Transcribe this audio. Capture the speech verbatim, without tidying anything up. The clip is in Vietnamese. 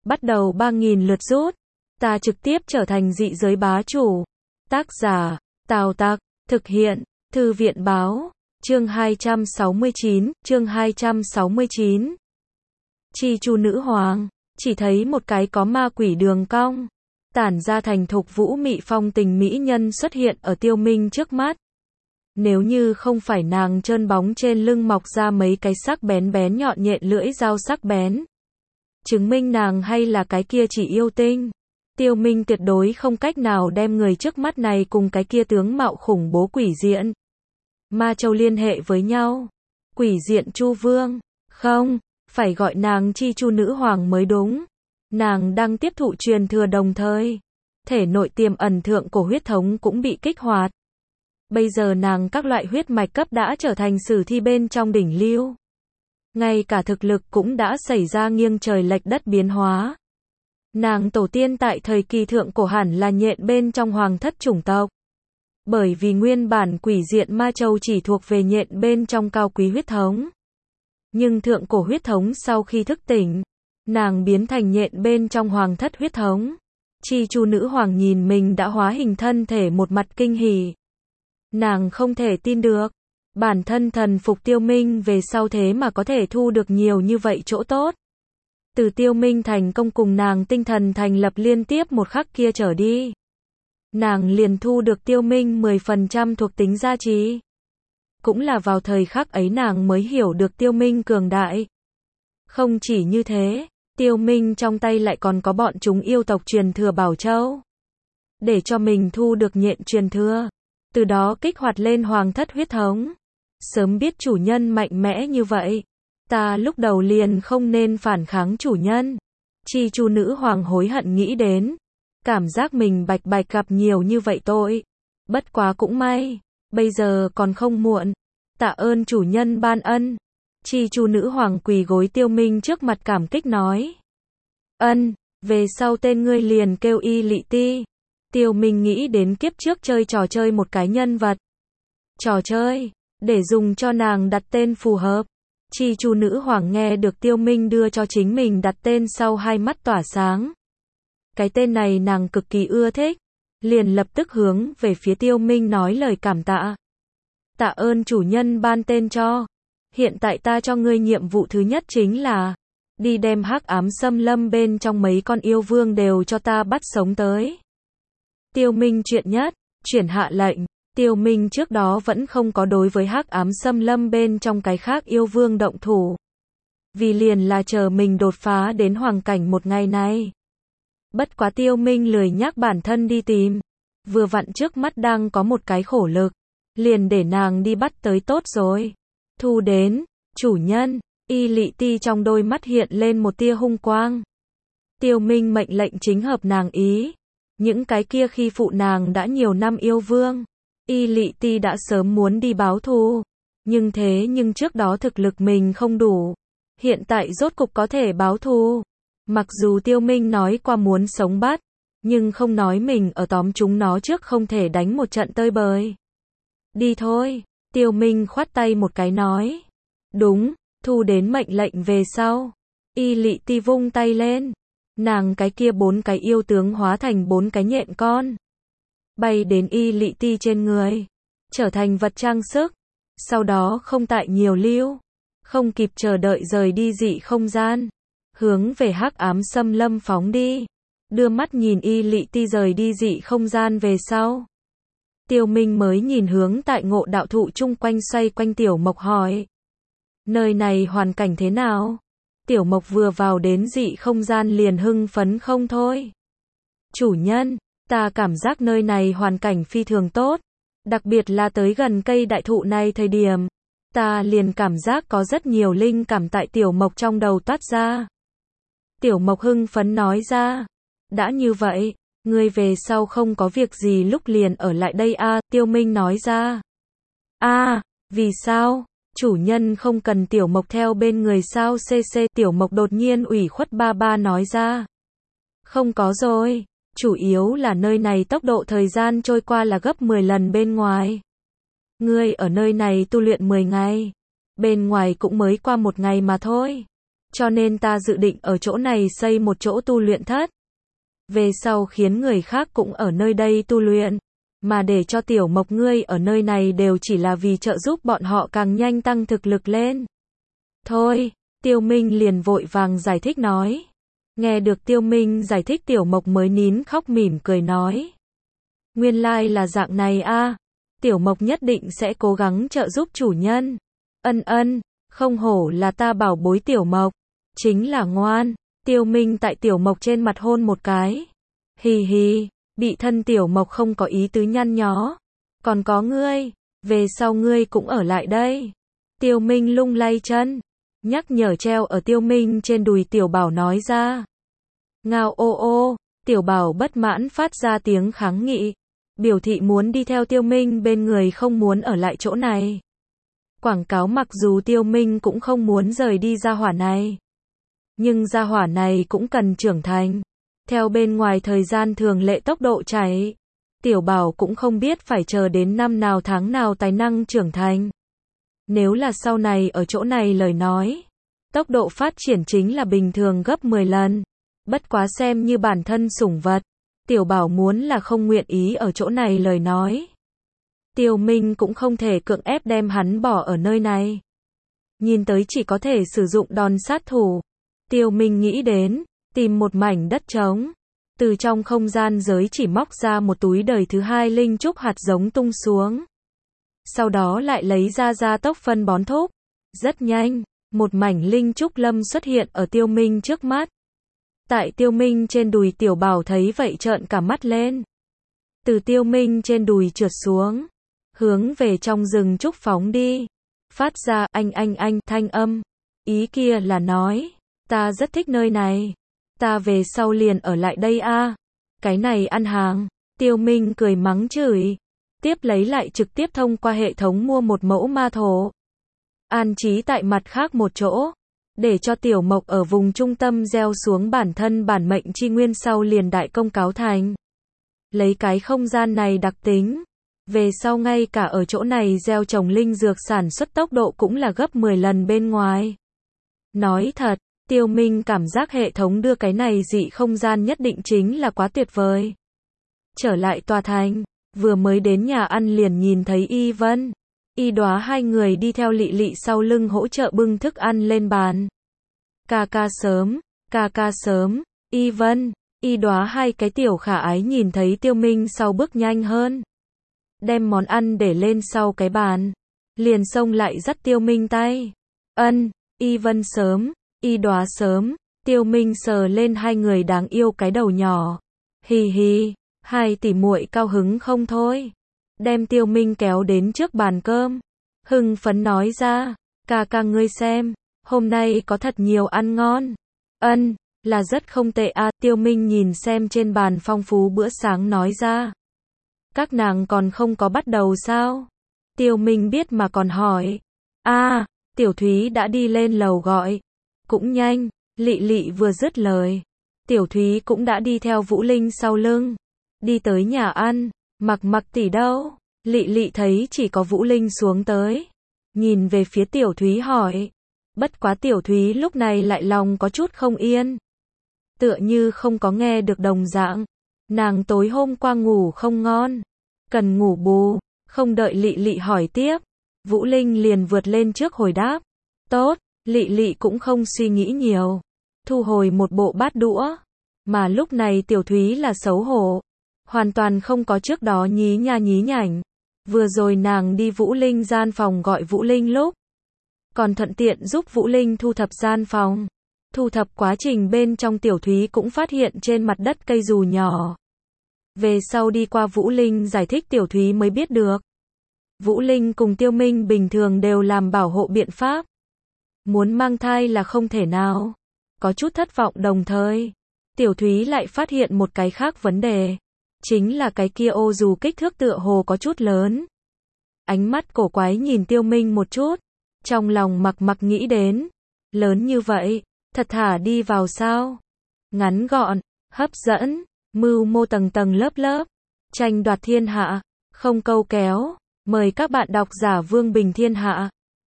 bắt đầu ba nghìn lượt rút. Ta trực tiếp trở thành dị giới bá chủ. Tác giả, Tào Tặc, thực hiện, Thư viện báo, chương hai trăm sáu mươi chín, chương hai trăm sáu mươi chín. Chi chu nữ hoàng, chỉ thấy một cái có ma quỷ đường cong, tản ra thành thục vũ mị phong tình mỹ nhân xuất hiện ở Tiêu Minh trước mắt. Nếu như không phải nàng trơn bóng trên lưng mọc ra mấy cái sắc bén bén nhọn nhện lưỡi dao sắc bén, chứng minh nàng hay là cái kia chỉ yêu tinh, Tiêu Minh tuyệt đối không cách nào đem người trước mắt này cùng cái kia tướng mạo khủng bố quỷ diện Ma Châu liên hệ với nhau. Quỷ diện Chu Vương, không, phải gọi nàng Chi chu nữ hoàng mới đúng. Nàng đang tiếp thụ truyền thừa đồng thời, thể nội tiềm ẩn thượng cổ huyết thống cũng bị kích hoạt. Bây giờ nàng các loại huyết mạch cấp đã trở thành sử thi bên trong đỉnh lưu. Ngay cả thực lực cũng đã xảy ra nghiêng trời lệch đất biến hóa. Nàng tổ tiên tại thời kỳ thượng cổ hẳn là nhện bên trong hoàng thất chủng tộc. Bởi vì nguyên bản quỷ diện Ma Châu chỉ thuộc về nhện bên trong cao quý huyết thống. Nhưng thượng cổ huyết thống sau khi thức tỉnh, nàng biến thành nhện bên trong hoàng thất huyết thống. Chi chu nữ hoàng nhìn mình đã hóa hình thân thể một mặt kinh hỉ. Nàng không thể tin được, bản thân thần phục Tiêu Minh về sau thế mà có thể thu được nhiều như vậy chỗ tốt. Từ Tiêu Minh thành công cùng nàng tinh thần thành lập liên tiếp một khắc kia trở đi, nàng liền thu được Tiêu Minh mười phần trăm thuộc tính gia trì. Cũng là vào thời khắc ấy nàng mới hiểu được Tiêu Minh cường đại. Không chỉ như thế, Tiêu Minh trong tay lại còn có bọn chúng yêu tộc truyền thừa Bảo Châu. Để cho mình thu được nhện truyền thừa, từ đó kích hoạt lên hoàng thất huyết thống. Sớm biết chủ nhân mạnh mẽ như vậy, ta lúc đầu liền không nên phản kháng chủ nhân. Chi chu nữ hoàng hối hận nghĩ đến, cảm giác mình bạch bạch gặp nhiều như vậy tội. Bất quá cũng may, bây giờ còn không muộn. Tạ ơn chủ nhân ban ân. Chi chu nữ hoàng quỳ gối Tiêu Minh trước mặt cảm kích nói. Ân, về sau tên ngươi liền kêu Y Lị Ti. Tiêu Minh nghĩ đến kiếp trước chơi trò chơi một cái nhân vật. Trò chơi, để dùng cho nàng đặt tên phù hợp. Chi chu nữ hoàng nghe được Tiêu Minh đưa cho chính mình đặt tên sau hai mắt tỏa sáng. Cái tên này nàng cực kỳ ưa thích. Liền lập tức hướng về phía Tiêu Minh nói lời cảm tạ. Tạ ơn chủ nhân ban tên cho. Hiện tại ta cho ngươi nhiệm vụ thứ nhất chính là đi đem hắc ám xâm lâm bên trong mấy con yêu vương đều cho ta bắt sống tới. Tiêu Minh chuyện nhất, chuyển hạ lệnh. Tiêu Minh trước đó vẫn không có đối với hắc ám xâm lâm bên trong cái khác yêu vương động thủ. Vì liền là chờ mình đột phá đến hoàng cảnh một ngày này. Bất quá Tiêu Minh lười nhắc bản thân đi tìm. Vừa vặn trước mắt đang có một cái khổ lực. Liền để nàng đi bắt tới tốt rồi. Thu đến, chủ nhân, Y Lị Ti trong đôi mắt hiện lên một tia hung quang. Tiêu Minh mệnh lệnh chính hợp nàng ý. Những cái kia khi phụ nàng đã nhiều năm yêu vương, Y Lị Ti đã sớm muốn đi báo thù. Nhưng thế nhưng trước đó thực lực mình không đủ. Hiện tại rốt cục có thể báo thù. Mặc dù Tiêu Minh nói qua muốn sống bắt, nhưng không nói mình ở tóm chúng nó trước không thể đánh một trận tơi bời. Đi thôi, Tiêu Minh khoát tay một cái nói. Đúng, thu đến mệnh lệnh về sau. Y Lị Ti vung tay lên. Nàng cái kia bốn cái yêu tướng hóa thành bốn cái nhện con. Bay đến Y Lị Ti trên người. Trở thành vật trang sức. Sau đó không tại nhiều lưu. Không kịp chờ đợi rời đi dị không gian. Hướng về hắc ám xâm lâm phóng đi. Đưa mắt nhìn Y Lị Ti rời đi dị không gian về sau. Tiêu Minh mới nhìn hướng tại ngộ đạo thụ chung quanh xoay quanh Tiểu Mộc hỏi. Nơi này hoàn cảnh thế nào? Tiểu Mộc vừa vào đến dị không gian liền hưng phấn không thôi. Chủ nhân, ta cảm giác nơi này hoàn cảnh phi thường tốt. Đặc biệt là tới gần cây đại thụ này thời điểm. Ta liền cảm giác có rất nhiều linh cảm tại Tiểu Mộc trong đầu toát ra. Tiểu Mộc hưng phấn nói ra. Đã như vậy, ngươi về sau không có việc gì lúc liền ở lại đây a à, Tiêu Minh nói ra. A, à, vì sao? Chủ nhân không cần Tiểu Mộc theo bên người sao cc Tiểu Mộc đột nhiên ủy khuất ba ba nói ra. Không có rồi, chủ yếu là nơi này tốc độ thời gian trôi qua là gấp mười lần bên ngoài. Ngươi ở nơi này tu luyện mười ngày, bên ngoài cũng mới qua một ngày mà thôi. cho nên ta dự định ở chỗ này xây một chỗ tu luyện thất. Về sau khiến người khác cũng ở nơi đây tu luyện, mà để cho Tiểu Mộc ngươi ở nơi này đều chỉ là vì trợ giúp bọn họ càng nhanh tăng thực lực lên. Thôi, Tiêu Minh liền vội vàng giải thích nói. Nghe được Tiêu Minh giải thích Tiểu Mộc mới nín khóc mỉm cười nói. Nguyên lai là dạng này a, Tiểu Mộc nhất định sẽ cố gắng trợ giúp chủ nhân. Ân ân, không hổ là ta bảo bối Tiểu Mộc, chính là ngoan. Tiêu Minh tại Tiểu Mộc trên mặt hôn một cái. Hì hì, bị thân Tiểu Mộc không có ý tứ nhăn nhó. Còn có ngươi, về sau ngươi cũng ở lại đây. Tiêu Minh lung lay chân, nhắc nhở treo ở Tiêu Minh trên đùi Tiểu Bảo nói ra. Ngao ô ô, Tiểu Bảo bất mãn phát ra tiếng kháng nghị, biểu thị muốn đi theo Tiêu Minh bên người không muốn ở lại chỗ này. Quảng cáo mặc dù Tiêu Minh cũng không muốn rời đi gia hỏa này, nhưng gia hỏa này cũng cần trưởng thành. Theo bên ngoài thời gian thường lệ tốc độ chạy, Tiểu Bảo cũng không biết phải chờ đến năm nào tháng nào tài năng trưởng thành. Nếu là sau này ở chỗ này lời nói, tốc độ phát triển chính là bình thường gấp mười lần. Bất quá xem như bản thân sủng vật, Tiểu Bảo muốn là không nguyện ý ở chỗ này lời nói. Tiêu Minh cũng không thể cưỡng ép đem hắn bỏ ở nơi này. Nhìn tới chỉ có thể sử dụng đòn sát thủ. Tiêu Minh nghĩ đến, tìm một mảnh đất trống, từ trong không gian giới chỉ móc ra một túi đời thứ hai linh trúc hạt giống tung xuống. Sau đó lại lấy ra gia tốc phân bón thúc. Rất nhanh, một mảnh linh trúc lâm xuất hiện ở Tiêu Minh trước mắt. Tại Tiêu Minh trên đùi Tiểu Bảo thấy vậy trợn cả mắt lên. Từ Tiêu Minh trên đùi trượt xuống, hướng về trong rừng trúc phóng đi. Phát ra anh anh anh thanh âm. Ý kia là nói, ta rất thích nơi này. Ta về sau liền ở lại đây a. Cái này ăn hàng. Tiêu Minh cười mắng chửi. Tiếp lấy lại trực tiếp thông qua hệ thống mua một mẫu ma thổ. An trí tại mặt khác một chỗ. Để cho Tiểu Mộc ở vùng trung tâm gieo xuống bản thân bản mệnh chi nguyên sau liền đại công cáo thành. Lấy cái không gian này đặc tính, về sau ngay cả ở chỗ này gieo trồng linh dược sản xuất tốc độ cũng là gấp mười lần bên ngoài. Nói thật, Tiêu Minh cảm giác hệ thống đưa cái này dị không gian nhất định chính là quá tuyệt vời. Trở lại tòa thành, vừa mới đến nhà ăn liền nhìn thấy Y Vân, Y Đóa hai người đi theo Lị Lị sau lưng hỗ trợ bưng thức ăn lên bàn. Ca ca sớm, ca ca sớm, Y Vân, Y Đóa hai cái tiểu khả ái nhìn thấy Tiêu Minh sau bước nhanh hơn. Đem món ăn để lên sau cái bàn, liền xông lại dắt Tiêu Minh tay. Ân, Y Vân sớm, Y Đóa sớm, Tiêu Minh sờ lên hai người đáng yêu cái đầu nhỏ. Hì hì, hai tỷ muội cao hứng không thôi. Đem Tiêu Minh kéo đến trước bàn cơm. Hưng phấn nói ra, ca ca ngươi xem, hôm nay có thật nhiều ăn ngon. Ân, là rất không tệ a. Tiêu Minh nhìn xem trên bàn phong phú bữa sáng nói ra. Các nàng còn không có bắt đầu sao? Tiêu Minh biết mà còn hỏi. A, Tiểu Thúy đã đi lên lầu gọi. Cũng nhanh, Lị Lị vừa dứt lời, Tiểu Thúy cũng đã đi theo Vũ Linh sau lưng, đi tới nhà ăn. Mặc Mặc tỷ đâu? Lị Lị thấy chỉ có Vũ Linh xuống tới, nhìn về phía Tiểu Thúy hỏi. Bất quá Tiểu Thúy lúc này lại lòng có chút không yên, tựa như không có nghe được đồng dạng. Nàng tối hôm qua ngủ không ngon, cần ngủ bù. Không đợi Lị Lị hỏi tiếp, Vũ Linh liền vượt lên trước hồi đáp. Tốt. Lị Lị cũng không suy nghĩ nhiều, thu hồi một bộ bát đũa. Mà lúc này Tiểu Thúy là xấu hổ, hoàn toàn không có trước đó nhí nha nhí nhảnh. Vừa rồi nàng đi Vũ Linh gian phòng gọi Vũ Linh lúc, còn thuận tiện giúp Vũ Linh thu thập gian phòng. Thu thập quá trình bên trong Tiểu Thúy cũng phát hiện trên mặt đất cây dù nhỏ. Về sau đi qua Vũ Linh giải thích Tiểu Thúy mới biết được. Vũ Linh cùng Tiêu Minh bình thường đều làm bảo hộ biện pháp. Muốn mang thai là không thể nào. Có chút thất vọng đồng thời, Tiểu Thúy lại phát hiện một cái khác vấn đề. Chính là cái kia ô dù kích thước tựa hồ có chút lớn. Ánh mắt cổ quái nhìn Tiêu Minh một chút. Trong lòng Mặc Mặc nghĩ đến. Lớn như vậy, thật thả đi vào sao? Ngắn gọn, hấp dẫn, mưu mô tầng tầng lớp lớp. Tranh đoạt thiên hạ, không câu kéo. Mời các bạn đọc giả Vương Bình Thiên Hạ.